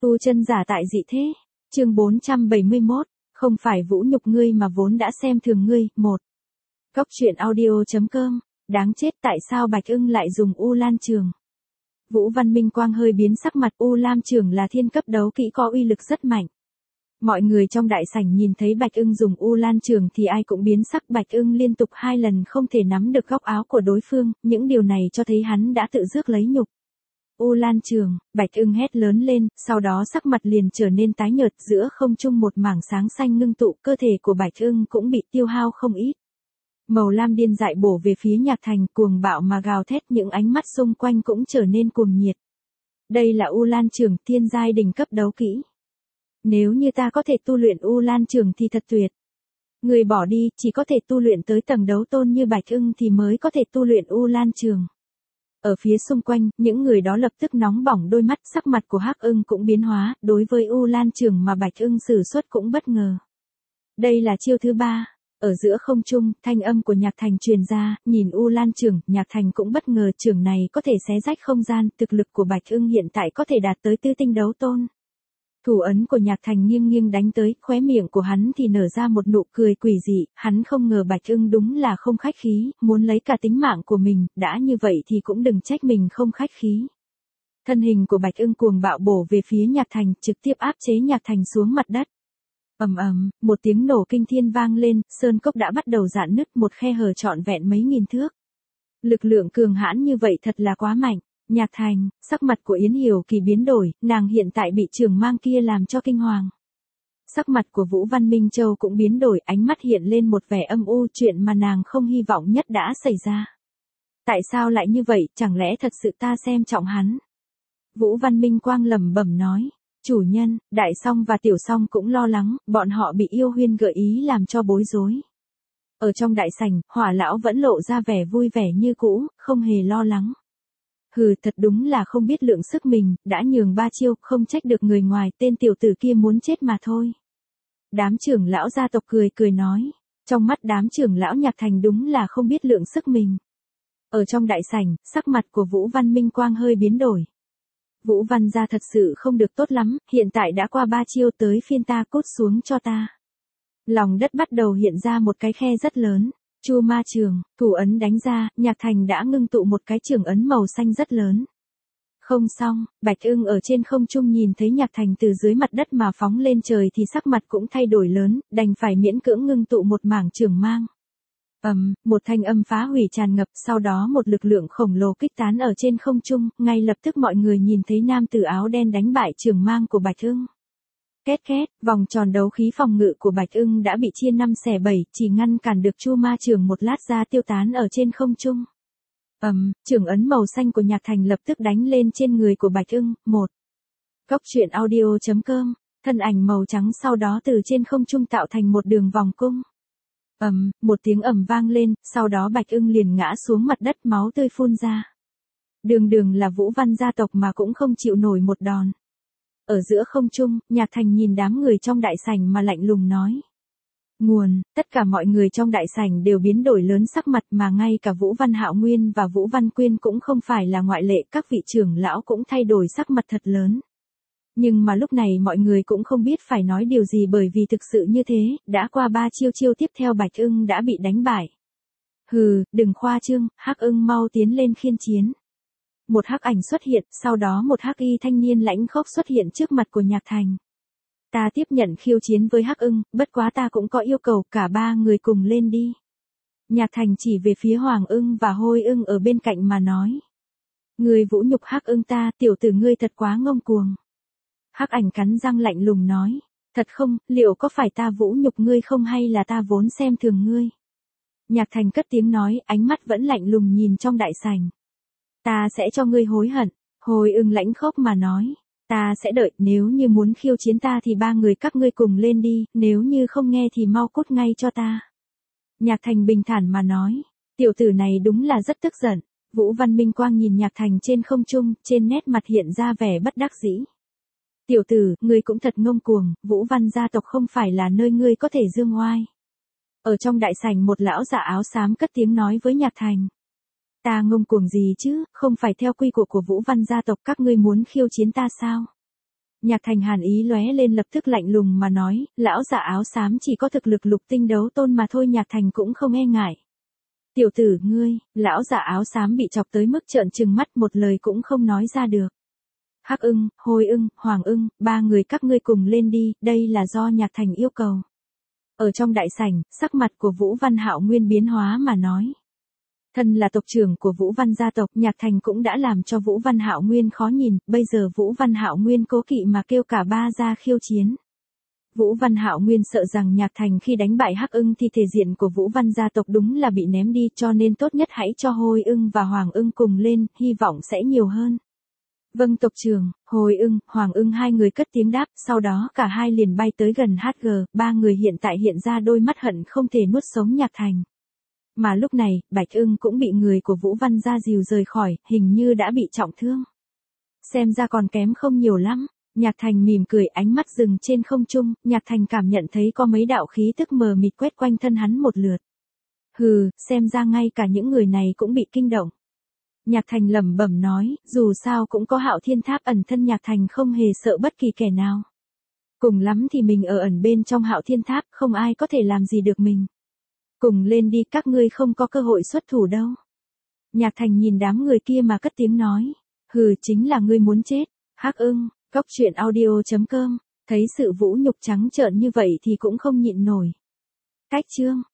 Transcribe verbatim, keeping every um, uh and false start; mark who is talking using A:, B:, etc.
A: Tu chân giả tại dị thế. Chương bốn trăm bảy mươi mốt, không phải vũ nhục ngươi mà vốn đã xem thường ngươi. Một. Cốc truyện audio chấm com. Đáng chết, tại sao Bạch Ưng lại dùng U Lan Trường? Vũ Văn Minh Quang hơi biến sắc mặt. U Lam Trường là thiên cấp đấu kỹ có uy lực rất mạnh. Mọi người trong đại sảnh nhìn thấy Bạch Ưng dùng U Lan Trường thì ai cũng biến sắc. Bạch Ưng liên tục hai lần không thể nắm được góc áo của đối phương, những điều này cho thấy hắn đã tự rước lấy nhục. U Lan Trường, Bạch Ưng hét lớn lên, sau đó sắc mặt liền trở nên tái nhợt, giữa không trung một mảng sáng xanh ngưng tụ, cơ thể của Bạch Ưng cũng bị tiêu hao không ít. Màu lam điên dại bổ về phía Nhạc Thành, cuồng bạo mà gào thét, những ánh mắt xung quanh cũng trở nên cuồng nhiệt. Đây là U Lan Trường, thiên giai đỉnh cấp đấu kỹ. Nếu như ta có thể tu luyện U Lan Trường thì thật tuyệt. Người bỏ đi, chỉ có thể tu luyện tới tầng đấu tôn như Bạch Ưng thì mới có thể tu luyện U Lan Trường. Ở phía xung quanh, những người đó lập tức nóng bỏng đôi mắt, sắc mặt của Hắc Ưng cũng biến hóa, đối với U Lan Trường mà Bạch Ưng sử xuất cũng bất ngờ. Đây là chiêu thứ ba. Ở giữa không trung, thanh âm của Nhạc Thành truyền ra, nhìn U Lan Trường, Nhạc Thành cũng bất ngờ trường này có thể xé rách không gian, thực lực của Bạch Ưng hiện tại có thể đạt tới tư tinh đấu tôn. Thủ ấn của Nhạc Thành nghiêng nghiêng đánh tới, khóe miệng của hắn thì nở ra một nụ cười quỷ dị, hắn không ngờ Bạch Ưng đúng là không khách khí, muốn lấy cả tính mạng của mình, đã như vậy thì cũng đừng trách mình không khách khí. Thân hình của Bạch Ưng cuồng bạo bổ về phía Nhạc Thành, trực tiếp áp chế Nhạc Thành xuống mặt đất. Ầm ầm, một tiếng nổ kinh thiên vang lên, sơn cốc đã bắt đầu rạn nứt, một khe hở trọn vẹn mấy nghìn thước. Lực lượng cường hãn như vậy thật là quá mạnh. Nhạc Thành, sắc mặt của Yến Hiểu Kỳ biến đổi, nàng hiện tại bị trường mang kia làm cho kinh hoàng. Sắc mặt của Vũ Văn Minh Châu cũng biến đổi, ánh mắt hiện lên một vẻ âm u, chuyện mà nàng không hy vọng nhất đã xảy ra. Tại sao lại như vậy, chẳng lẽ thật sự ta xem trọng hắn? Vũ Văn Minh Quang lẩm bẩm nói, chủ nhân, Đại Song và Tiểu Song cũng lo lắng, bọn họ bị Yêu Huyên gợi ý làm cho bối rối. Ở trong đại sảnh, Hỏa lão vẫn lộ ra vẻ vui vẻ như cũ, không hề lo lắng. Hừ, thật đúng là không biết lượng sức mình, đã nhường ba chiêu, không trách được người ngoài, tên tiểu tử kia muốn chết mà thôi. Đám trưởng lão gia tộc cười cười nói, trong mắt đám trưởng lão Nhạc Thành đúng là không biết lượng sức mình. Ở trong đại sảnh, sắc mặt của Vũ Văn Minh Quang hơi biến đổi. Vũ Văn gia thật sự không được tốt lắm, hiện tại đã qua ba chiêu, tới phiên ta cút xuống cho ta. Lòng đất bắt đầu hiện ra một cái khe rất lớn. Chu Ma Trường, thủ ấn đánh ra, Nhạc Thành đã ngưng tụ một cái trường ấn màu xanh rất lớn. Không xong, Bạch Ưng ở trên không trung nhìn thấy Nhạc Thành từ dưới mặt đất mà phóng lên trời thì sắc mặt cũng thay đổi lớn, đành phải miễn cưỡng ngưng tụ một mảng trường mang. Ầm, um, một thanh âm phá hủy tràn ngập, sau đó một lực lượng khổng lồ kích tán ở trên không trung, ngay lập tức mọi người nhìn thấy nam tử áo đen đánh bại trường mang của Bạch Ưng. Két két, vòng tròn đấu khí phòng ngự của Bạch Ưng đã bị chia năm xẻ bảy, chỉ ngăn cản được Chu Ma Trường một lát ra tiêu tán ở trên không trung. Ầm, um, trường ấn màu xanh của Nhạc Thành lập tức đánh lên trên người của Bạch Ưng. Một. Cốc truyện audio chấm com, thân ảnh màu trắng sau đó từ trên không trung tạo thành một đường vòng cung. Ầm, um, một tiếng ầm vang lên, sau đó Bạch Ưng liền ngã xuống mặt đất, máu tươi phun ra. Đường đường là Vũ Văn gia tộc mà cũng không chịu nổi một đòn. Ở giữa không trung, Nhạc Thành nhìn đám người trong đại sảnh mà lạnh lùng nói. Nguồn, tất cả mọi người trong đại sảnh đều biến đổi lớn sắc mặt, mà ngay cả Vũ Văn Hạo Nguyên và Vũ Văn Quyên cũng không phải là ngoại lệ, các vị trưởng lão cũng thay đổi sắc mặt thật lớn. Nhưng mà lúc này mọi người cũng không biết phải nói điều gì, bởi vì thực sự như thế, đã qua ba chiêu chiêu tiếp theo Bạch Ưng đã bị đánh bại. Hừ, đừng khoa trương, Hắc Ưng mau tiến lên khiên chiến. Một hắc ảnh xuất hiện, sau đó một hắc y thanh niên lãnh khốc xuất hiện trước mặt của Nhạc Thành. Ta tiếp nhận khiêu chiến với Hắc Ưng, bất quá ta cũng có yêu cầu, cả ba người cùng lên đi. Nhạc Thành chỉ về phía Hoàng Ưng và Hôi Ưng ở bên cạnh mà nói. Ngươi vũ nhục Hắc Ưng ta, tiểu tử ngươi thật quá ngông cuồng. Hắc ảnh cắn răng lạnh lùng nói. Thật không, liệu có phải ta vũ nhục ngươi không hay là ta vốn xem thường ngươi? Nhạc Thành cất tiếng nói, ánh mắt vẫn lạnh lùng nhìn trong đại sảnh. Ta sẽ cho ngươi hối hận. Hồi Ưng lãnh khốc mà nói. Ta sẽ đợi, nếu như muốn khiêu chiến ta thì ba người các ngươi cùng lên đi, nếu như không nghe thì mau cút ngay cho ta. Nhạc Thành bình thản mà nói. Tiểu tử này đúng là rất tức giận. Vũ Văn Minh Quang nhìn Nhạc Thành trên không trung, trên nét mặt hiện ra vẻ bất đắc dĩ. Tiểu tử, ngươi cũng thật ngông cuồng, Vũ Văn gia tộc không phải là nơi ngươi có thể dương oai. Ở trong đại sảnh một lão giả áo xám cất tiếng nói với Nhạc Thành. Ta ngông cuồng gì chứ, không phải theo quy củ của Vũ Văn gia tộc các ngươi muốn khiêu chiến ta sao? Nhạc Thành hàn ý lóe lên lập tức lạnh lùng mà nói, lão già áo xám chỉ có thực lực lục tinh đấu tôn mà thôi. Nhạc Thành cũng không e ngại. Tiểu tử ngươi, lão già áo xám bị chọc tới mức trợn trừng mắt một lời cũng không nói ra được. Hắc ưng, Hồi ưng, Hoàng ưng, ba người các ngươi cùng lên đi, đây là do Nhạc Thành yêu cầu. Ở trong đại sảnh, sắc mặt của Vũ Văn Hạo Nguyên biến hóa mà nói. Thân là tộc trưởng của Vũ Văn gia tộc, Nhạc Thành cũng đã làm cho Vũ Văn Hạo Nguyên khó nhìn, bây giờ Vũ Văn Hạo Nguyên cố kỵ mà kêu cả ba ra khiêu chiến. Vũ Văn Hạo Nguyên sợ rằng Nhạc Thành khi đánh bại Hắc ưng thì thể diện của Vũ Văn gia tộc đúng là bị ném đi, cho nên tốt nhất hãy cho Hồi ưng và Hoàng ưng cùng lên, hy vọng sẽ nhiều hơn. Vâng tộc trưởng. Hồi ưng, Hoàng ưng hai người cất tiếng đáp, sau đó cả hai liền bay tới gần hát giê, ba người hiện tại hiện ra đôi mắt hận không thể nuốt sống Nhạc Thành. Mà lúc này, Bạch ưng cũng bị người của Vũ Văn gia dìu rời khỏi, hình như đã bị trọng thương. Xem ra còn kém không nhiều lắm. Nhạc Thành mỉm cười, ánh mắt dừng trên không trung, Nhạc Thành cảm nhận thấy có mấy đạo khí tức mờ mịt quét quanh thân hắn một lượt. Hừ, xem ra ngay cả những người này cũng bị kinh động. Nhạc Thành lẩm bẩm nói, dù sao cũng có Hạo Thiên Tháp ẩn thân, Nhạc Thành không hề sợ bất kỳ kẻ nào. Cùng lắm thì mình ở ẩn bên trong Hạo Thiên Tháp, không ai có thể làm gì được mình. Cùng lên đi, các ngươi không có cơ hội xuất thủ đâu. Nhạc Thành nhìn đám người kia mà cất tiếng nói, hừ, chính là ngươi muốn chết. Hắc ưng, Cốc truyện audio chấm com, thấy sự vũ nhục trắng trợn như vậy thì cũng không nhịn nổi. Cách chương